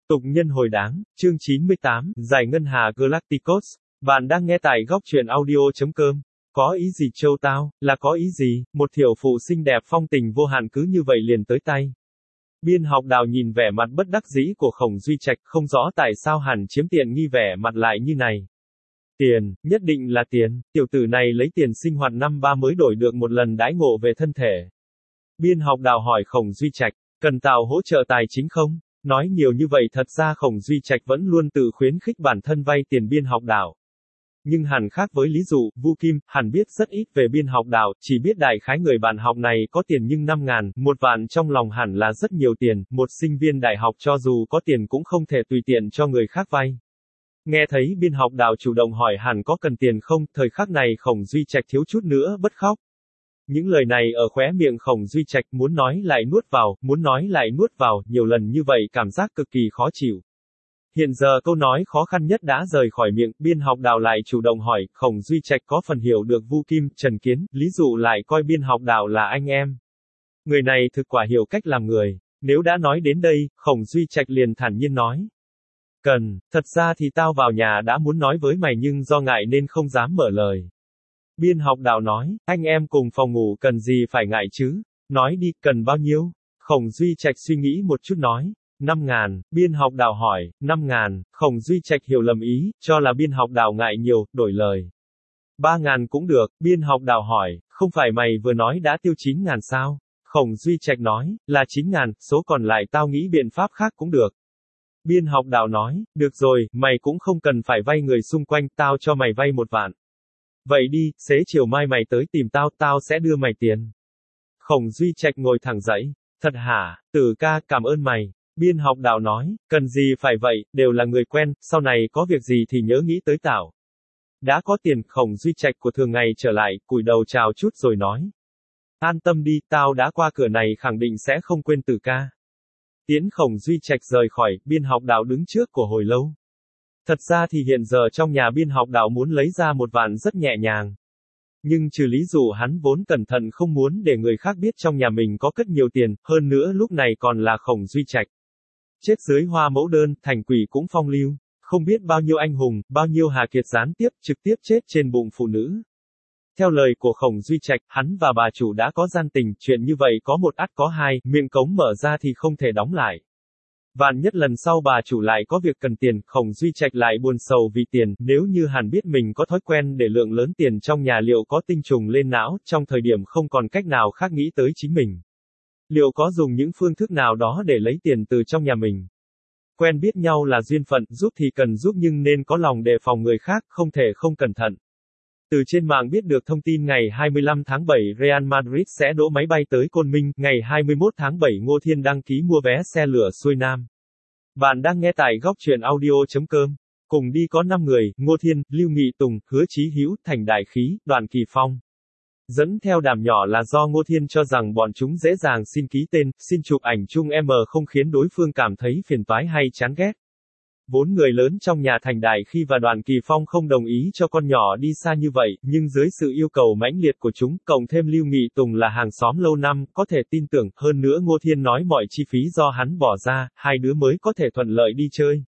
Tục nhân hồi đáng, chương 98, Giải ngân hà Galacticos. Bạn đang nghe tại góc truyện audio.com. Có ý gì châu tao, là có ý gì, một thiểu phụ xinh đẹp phong tình vô hạn cứ như vậy liền tới tay. Biên học Đào nhìn vẻ mặt bất đắc dĩ của Khổng Duy Trạch, không rõ tại sao hắn chiếm tiện nghi vẻ mặt lại như này. Tiền, nhất định là tiền, tiểu tử này lấy tiền sinh hoạt năm ba mới đổi được một lần đãi ngộ về thân thể. Biên học Đào hỏi Khổng Duy Trạch, cần tao hỗ trợ tài chính không? Nói nhiều như vậy thật ra Khổng Duy Trạch vẫn luôn tự khuyến khích bản thân vay tiền Biên học Đào. Nhưng hẳn khác với lý dụ, Vu Kim, hẳn biết rất ít về Biên học Đào, chỉ biết đại khái người bạn học này có tiền nhưng 5.000, 1 vạn trong lòng hẳn là rất nhiều tiền, một sinh viên đại học cho dù có tiền cũng không thể tùy tiện cho người khác vay. Nghe thấy Biên học Đào chủ động hỏi hẳn có cần tiền không, thời khắc này Khổng Duy Trạch thiếu chút nữa bật khóc. Những lời này ở khóe miệng Khổng Duy Trạch muốn nói lại nuốt vào, muốn nói lại nuốt vào, nhiều lần như vậy cảm giác cực kỳ khó chịu. Hiện giờ câu nói khó khăn nhất đã rời khỏi miệng, Biên học Đào lại chủ động hỏi, Khổng Duy Trạch có phần hiểu được Vu Kim, Trần Kiến, lý dụ lại coi Biên học Đào là anh em. Người này thực quả hiểu cách làm người. Nếu đã nói đến đây, Khổng Duy Trạch liền thản nhiên nói. Cần, thật ra thì tao vào nhà đã muốn nói với mày nhưng do ngại nên không dám mở lời. Biên học Đào nói, anh em cùng phòng ngủ cần gì phải ngại chứ? Nói đi, cần bao nhiêu? Khổng Duy Trạch suy nghĩ một chút nói. 5.000, Biên học Đào hỏi, 5.000, Khổng Duy Trạch hiểu lầm ý, cho là Biên học Đào ngại nhiều, đổi lời. 3.000 cũng được, Biên học Đào hỏi, không phải mày vừa nói đã tiêu 9.000 sao? Khổng Duy Trạch nói, là 9.000, số còn lại tao nghĩ biện pháp khác cũng được. Biên học Đào nói, được rồi, mày cũng không cần phải vay người xung quanh, tao cho mày vay 1 vạn. Vậy đi, xế chiều mai mày tới tìm tao, tao sẽ đưa mày tiền. Khổng Duy Trạch ngồi thẳng dậy, thật hả, Tử ca, cảm ơn mày. Biên học Đào nói, cần gì phải vậy, đều là người quen, sau này có việc gì thì nhớ nghĩ tới tao. Đã có tiền, Khổng Duy Trạch của thường ngày trở lại, cúi đầu chào chút rồi nói. An tâm đi, tao đã qua cửa này khẳng định sẽ không quên Tử ca. Tiễn Khổng Duy Trạch rời khỏi, Biên học Đào đứng trước của hồi lâu. Thật ra thì hiện giờ trong nhà Biên học Đào muốn lấy ra 1 vạn rất nhẹ nhàng. Nhưng trừ lý dụ hắn vốn cẩn thận không muốn để người khác biết trong nhà mình có cất nhiều tiền, hơn nữa lúc này còn là Khổng Duy Trạch. Chết dưới hoa mẫu đơn, thành quỷ cũng phong lưu, không biết bao nhiêu anh hùng, bao nhiêu hà kiệt gián tiếp, trực tiếp chết trên bụng phụ nữ. Theo lời của Khổng Duy Trạch, hắn và bà chủ đã có gian tình, chuyện như vậy có một ắt có hai, miệng cống mở ra thì không thể đóng lại. Vạn nhất lần sau bà chủ lại có việc cần tiền, Khổng Duy Trạch lại buồn sầu vì tiền, nếu như hắn biết mình có thói quen để lượng lớn tiền trong nhà liệu có tinh trùng lên não, trong thời điểm không còn cách nào khác nghĩ tới chính mình. Liệu có dùng những phương thức nào đó để lấy tiền từ trong nhà mình? Quen biết nhau là duyên phận, giúp thì cần giúp nhưng nên có lòng đề phòng người khác, không thể không cẩn thận. Từ trên mạng biết được thông tin ngày 25 tháng 7 Real Madrid sẽ đỗ máy bay tới Côn Minh, ngày 21 tháng 7 Ngô Thiên đăng ký mua vé xe lửa xuôi Nam. Bạn đang nghe tại góc truyện audio.com. Cùng đi có 5 người, Ngô Thiên, Lưu Nghị Tùng, Hứa Chí Hữu, Thành Đại Khí, Đoàn Kỳ Phong. Dẫn theo đàm nhỏ là do Ngô Thiên cho rằng bọn chúng dễ dàng xin ký tên, xin chụp ảnh chung không khiến đối phương cảm thấy phiền toái hay chán ghét. 4 người lớn trong nhà Thành Đại Khí và Đoàn Kỳ Phong không đồng ý cho con nhỏ đi xa như vậy, nhưng dưới sự yêu cầu mãnh liệt của chúng, cộng thêm Lưu Nghị Tùng là hàng xóm lâu năm, có thể tin tưởng, hơn nữa Ngô Thiên nói mọi chi phí do hắn bỏ ra, 2 đứa mới có thể thuận lợi đi chơi.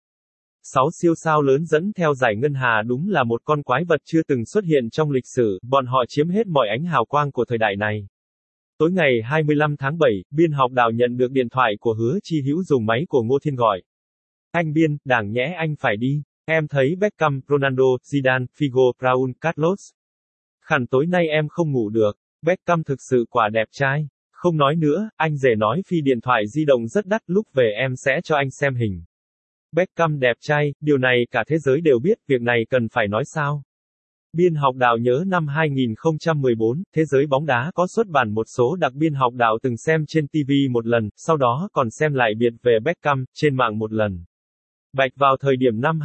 6 siêu sao lớn dẫn theo Giải ngân hà đúng là một con quái vật chưa từng xuất hiện trong lịch sử, bọn họ chiếm hết mọi ánh hào quang của thời đại này. Tối ngày 25 tháng 7, Biên học Đào nhận được điện thoại của Hứa Chi Hữu dùng máy của Ngô Thiên gọi. Anh Biên, đảng nhẽ anh phải đi. Em thấy Beckham, Ronaldo, Zidane, Figo, Raúl, Carlos. Khẳng tối nay em không ngủ được. Beckham thực sự quả đẹp trai. Không nói nữa, anh rể nói phi điện thoại di động rất đắt, lúc về em sẽ cho anh xem hình. Beckham đẹp trai, điều này cả thế giới đều biết, việc này cần phải nói sao. Biên học Đào nhớ năm 2014, thế giới bóng đá có xuất bản một số đặc Biên học Đào từng xem trên TV một lần, sau đó còn xem lại biệt về Beckham, trên mạng một lần. Bạch vào thời điểm năm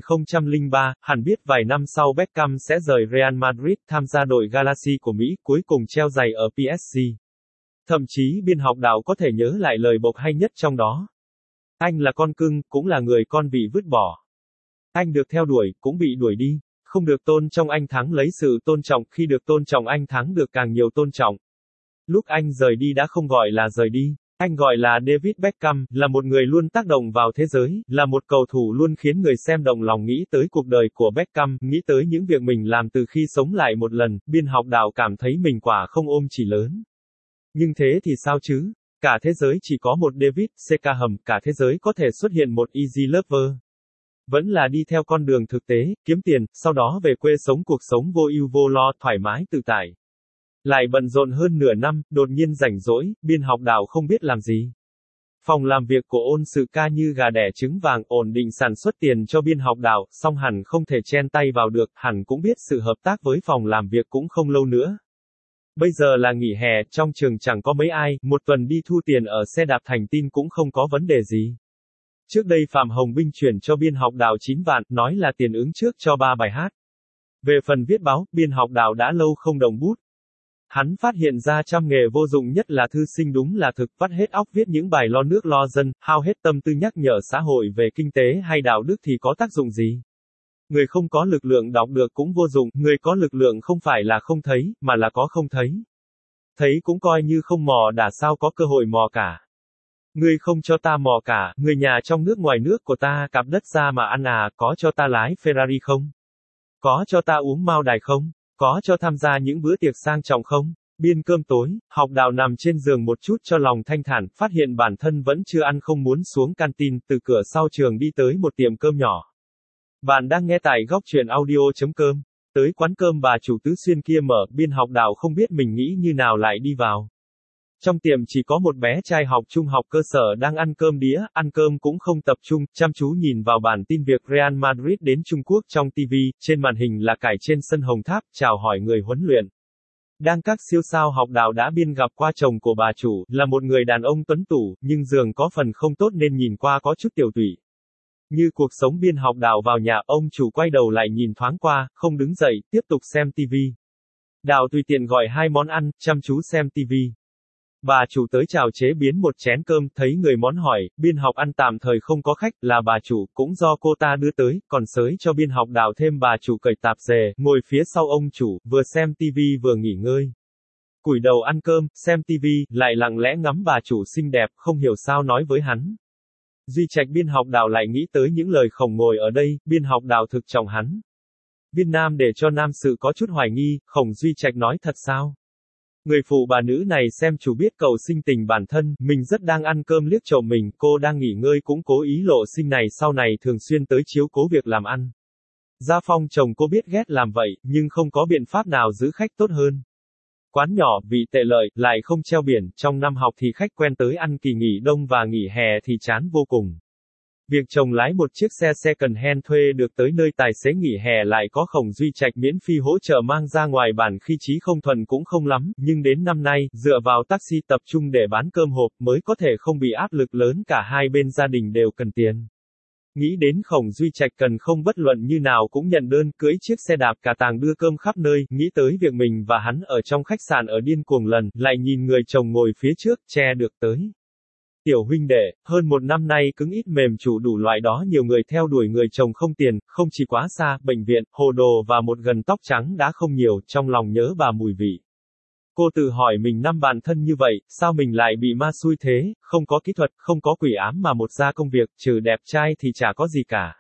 2003, hẳn biết vài năm sau Beckham sẽ rời Real Madrid tham gia đội Galaxy của Mỹ, cuối cùng treo giày ở PSG. Thậm chí Biên học Đào có thể nhớ lại lời bộc hay nhất trong đó. Anh là con cưng, cũng là người con bị vứt bỏ. Anh được theo đuổi, cũng bị đuổi đi. Không được tôn trọng anh thắng lấy sự tôn trọng, khi được tôn trọng anh thắng được càng nhiều tôn trọng. Lúc anh rời đi đã không gọi là rời đi. Anh gọi là David Beckham, là một người luôn tác động vào thế giới, là một cầu thủ luôn khiến người xem động lòng nghĩ tới cuộc đời của Beckham, nghĩ tới những việc mình làm từ khi sống lại một lần, biên học đạo cảm thấy mình quả không ôm chỉ lớn. Nhưng thế thì sao chứ? Cả thế giới chỉ có một David Beckham, cả thế giới có thể xuất hiện một Easy Lover. Vẫn là đi theo con đường thực tế, kiếm tiền, sau đó về quê sống cuộc sống vô ưu vô lo, thoải mái tự tại. Lại bận rộn hơn nửa năm, đột nhiên rảnh rỗi, biên học đạo không biết làm gì. Phòng làm việc của ôn sự ca như gà đẻ trứng vàng, ổn định sản xuất tiền cho biên học đạo, song hẳn không thể chen tay vào được, hẳn cũng biết sự hợp tác với phòng làm việc cũng không lâu nữa. Bây giờ là nghỉ hè, trong trường chẳng có mấy ai, một tuần đi thu tiền ở xe đạp thành tin cũng không có vấn đề gì. Trước đây Phạm Hồng Binh chuyển cho biên học đạo 9 vạn, nói là tiền ứng trước cho 3 bài hát. Về phần viết báo, biên học đạo đã lâu không động bút. Hắn phát hiện ra trăm nghề vô dụng nhất là thư sinh đúng là thực, vắt hết óc viết những bài lo nước lo dân, hao hết tâm tư nhắc nhở xã hội về kinh tế hay đạo đức thì có tác dụng gì? Người không có lực lượng đọc được cũng vô dụng, người có lực lượng không phải là không thấy, mà là có không thấy. Thấy cũng coi như không mò đã sao có cơ hội mò cả. Ngươi không cho ta mò cả, người nhà trong nước ngoài nước của ta cặp đất ra mà ăn à, có cho ta lái Ferrari không? Có cho ta uống Mao Đài không? Có cho tham gia những bữa tiệc sang trọng không? Biên cơm tối, học đạo nằm trên giường một chút cho lòng thanh thản, phát hiện bản thân vẫn chưa ăn không muốn xuống canteen, từ cửa sau trường đi tới một tiệm cơm nhỏ. Bạn đang nghe tại góc truyện audio.com. Tới quán cơm bà chủ Tứ Xuyên kia mở, biên học đạo không biết mình nghĩ như nào lại đi vào. Trong tiệm chỉ có một bé trai học trung học cơ sở đang ăn cơm đĩa, ăn cơm cũng không tập trung, chăm chú nhìn vào bản tin việc Real Madrid đến Trung Quốc trong TV, trên màn hình là cải trên sân Hồng Tháp, chào hỏi người huấn luyện. Đang các siêu sao học đạo đã biên gặp qua chồng của bà chủ, là một người đàn ông tuấn tủ, nhưng giường có phần không tốt nên nhìn qua có chút tiểu tụy. Như cuộc sống biên học đạo vào nhà, ông chủ quay đầu lại nhìn thoáng qua, không đứng dậy, tiếp tục xem TV. Đạo tùy tiện gọi 2 món ăn, chăm chú xem TV. Bà chủ tới chào chế biến một chén cơm, thấy người món hỏi, biên học ăn tạm thời không có khách, là bà chủ, cũng do cô ta đưa tới, còn sới cho biên học đạo thêm bà chủ cởi tạp dề, ngồi phía sau ông chủ, vừa xem TV vừa nghỉ ngơi. Cúi đầu ăn cơm, xem TV, lại lặng lẽ ngắm bà chủ xinh đẹp, không hiểu sao nói với hắn. Duy Trạch biên học đạo lại nghĩ tới những lời khổng ngồi ở đây, biên học đạo thực trọng hắn. Viên nam để cho nam sự có chút hoài nghi, Khổng Duy Trạch nói thật sao? Người phụ bà nữ này xem chủ biết cầu sinh tình bản thân, mình rất đang ăn cơm liếc trộm mình, cô đang nghỉ ngơi cũng cố ý lộ sinh này sau này thường xuyên tới chiếu cố việc làm ăn. Gia Phong chồng cô biết ghét làm vậy, nhưng không có biện pháp nào giữ khách tốt hơn. Quán nhỏ, vị tệ lợi, lại không treo biển, trong năm học thì khách quen tới ăn kỳ nghỉ đông và nghỉ hè thì chán vô cùng. Việc chồng lái một chiếc xe second hand thuê được tới nơi tài xế nghỉ hè lại có Khổng Duy Trạch miễn phí hỗ trợ mang ra ngoài bản khi chí không thuần cũng không lắm, nhưng đến năm nay, dựa vào taxi tập trung để bán cơm hộp mới có thể không bị áp lực lớn, cả hai bên gia đình đều cần tiền. Nghĩ đến Khổng Duy Trạch cần không bất luận như nào cũng nhận đơn, cưỡi chiếc xe đạp cả tàng đưa cơm khắp nơi, nghĩ tới việc mình và hắn ở trong khách sạn ở điên cuồng lần, lại nhìn người chồng ngồi phía trước, che được tới. Tiểu huynh đệ, hơn một năm nay cứng ít mềm chủ đủ loại đó nhiều người theo đuổi người chồng không tiền, không chỉ quá xa, bệnh viện, hồ đồ và một gần tóc trắng đã không nhiều, trong lòng nhớ bà mùi vị. Cô tự hỏi mình năm bạn thân như vậy, sao mình lại bị ma xui thế, không có kỹ thuật, không có quỷ ám mà một gia công việc, trừ đẹp trai thì chả có gì cả.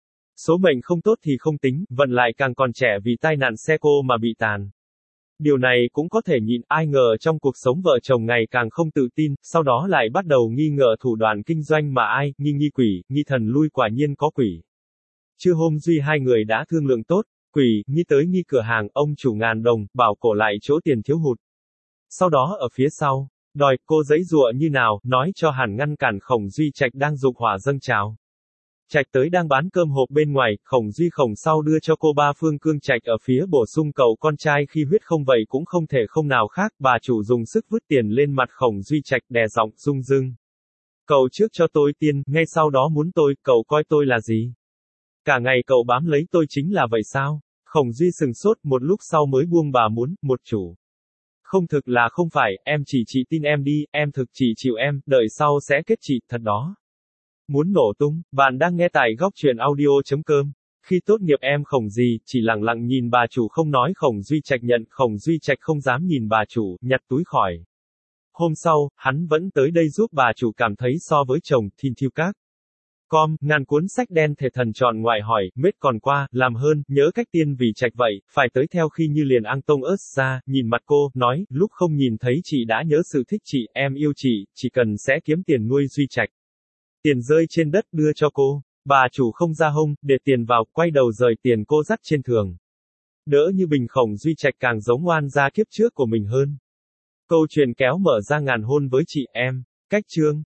Số mệnh không tốt thì không tính, vận lại càng còn trẻ vì tai nạn xe cô mà bị tàn. Điều này cũng có thể nhịn, ai ngờ trong cuộc sống vợ chồng ngày càng không tự tin, sau đó lại bắt đầu nghi ngờ thủ đoạn kinh doanh mà ai, nghi quỷ, nghi thần lui quả nhiên có quỷ. Trưa hôm Duy hai người đã thương lượng tốt, quỷ, nghi tới nghi cửa hàng, ông chủ ngàn đồng, bảo cổ lại chỗ tiền thiếu hụt. Sau đó ở phía sau, đòi cô giãy giụa như nào, nói cho hẳn ngăn cản Khổng Duy Trạch đang dục hỏa dâng trào. Trạch tới đang bán cơm hộp bên ngoài, Khổng Duy Khổng sau đưa cho cô ba phương cương Trạch ở phía bổ sung cậu con trai khi huyết không vậy cũng không thể không nào khác, bà chủ dùng sức vứt tiền lên mặt Khổng Duy Trạch đè giọng rung rưng. Cậu trước cho tôi tiền, ngay sau đó muốn tôi, cậu coi tôi là gì? Cả ngày cậu bám lấy tôi chính là vậy sao? Khổng Duy sừng sốt, một lúc sau mới buông bà muốn, một chủ. Không thực là không phải, em chỉ tin em đi, em thực chỉ chịu em, đợi sau sẽ kết chị, thật đó. Muốn nổ tung, bạn đang nghe tại góc truyện audio.com. Khi tốt nghiệp em Khổng gì, chỉ lặng lặng nhìn bà chủ không nói Khổng Duy Trạch nhận, Khổng Duy Trạch không dám nhìn bà chủ, nhặt túi khỏi Hôm sau, hắn vẫn tới đây giúp bà chủ cảm thấy so với chồng, Thin Thiêu Các. Ngàn cuốn sách đen thể thần chọn ngoại hỏi, mết còn qua, làm hơn, nhớ cách tiên vì trạch vậy, phải tới theo khi như liền ang tông ớt ra, nhìn mặt cô, nói, lúc không nhìn thấy chị đã nhớ sự thích chị, em yêu chị, chỉ cần sẽ kiếm tiền nuôi Duy Trạch. Tiền rơi trên đất đưa cho cô. Bà chủ không ra hông, để tiền vào, quay đầu rời tiền cô dắt trên thường. Đỡ như bình khổng Duy Trạch càng giống oan gia kiếp trước của mình hơn. Câu chuyện kéo mở ra ngàn hôn với chị em. Cách chương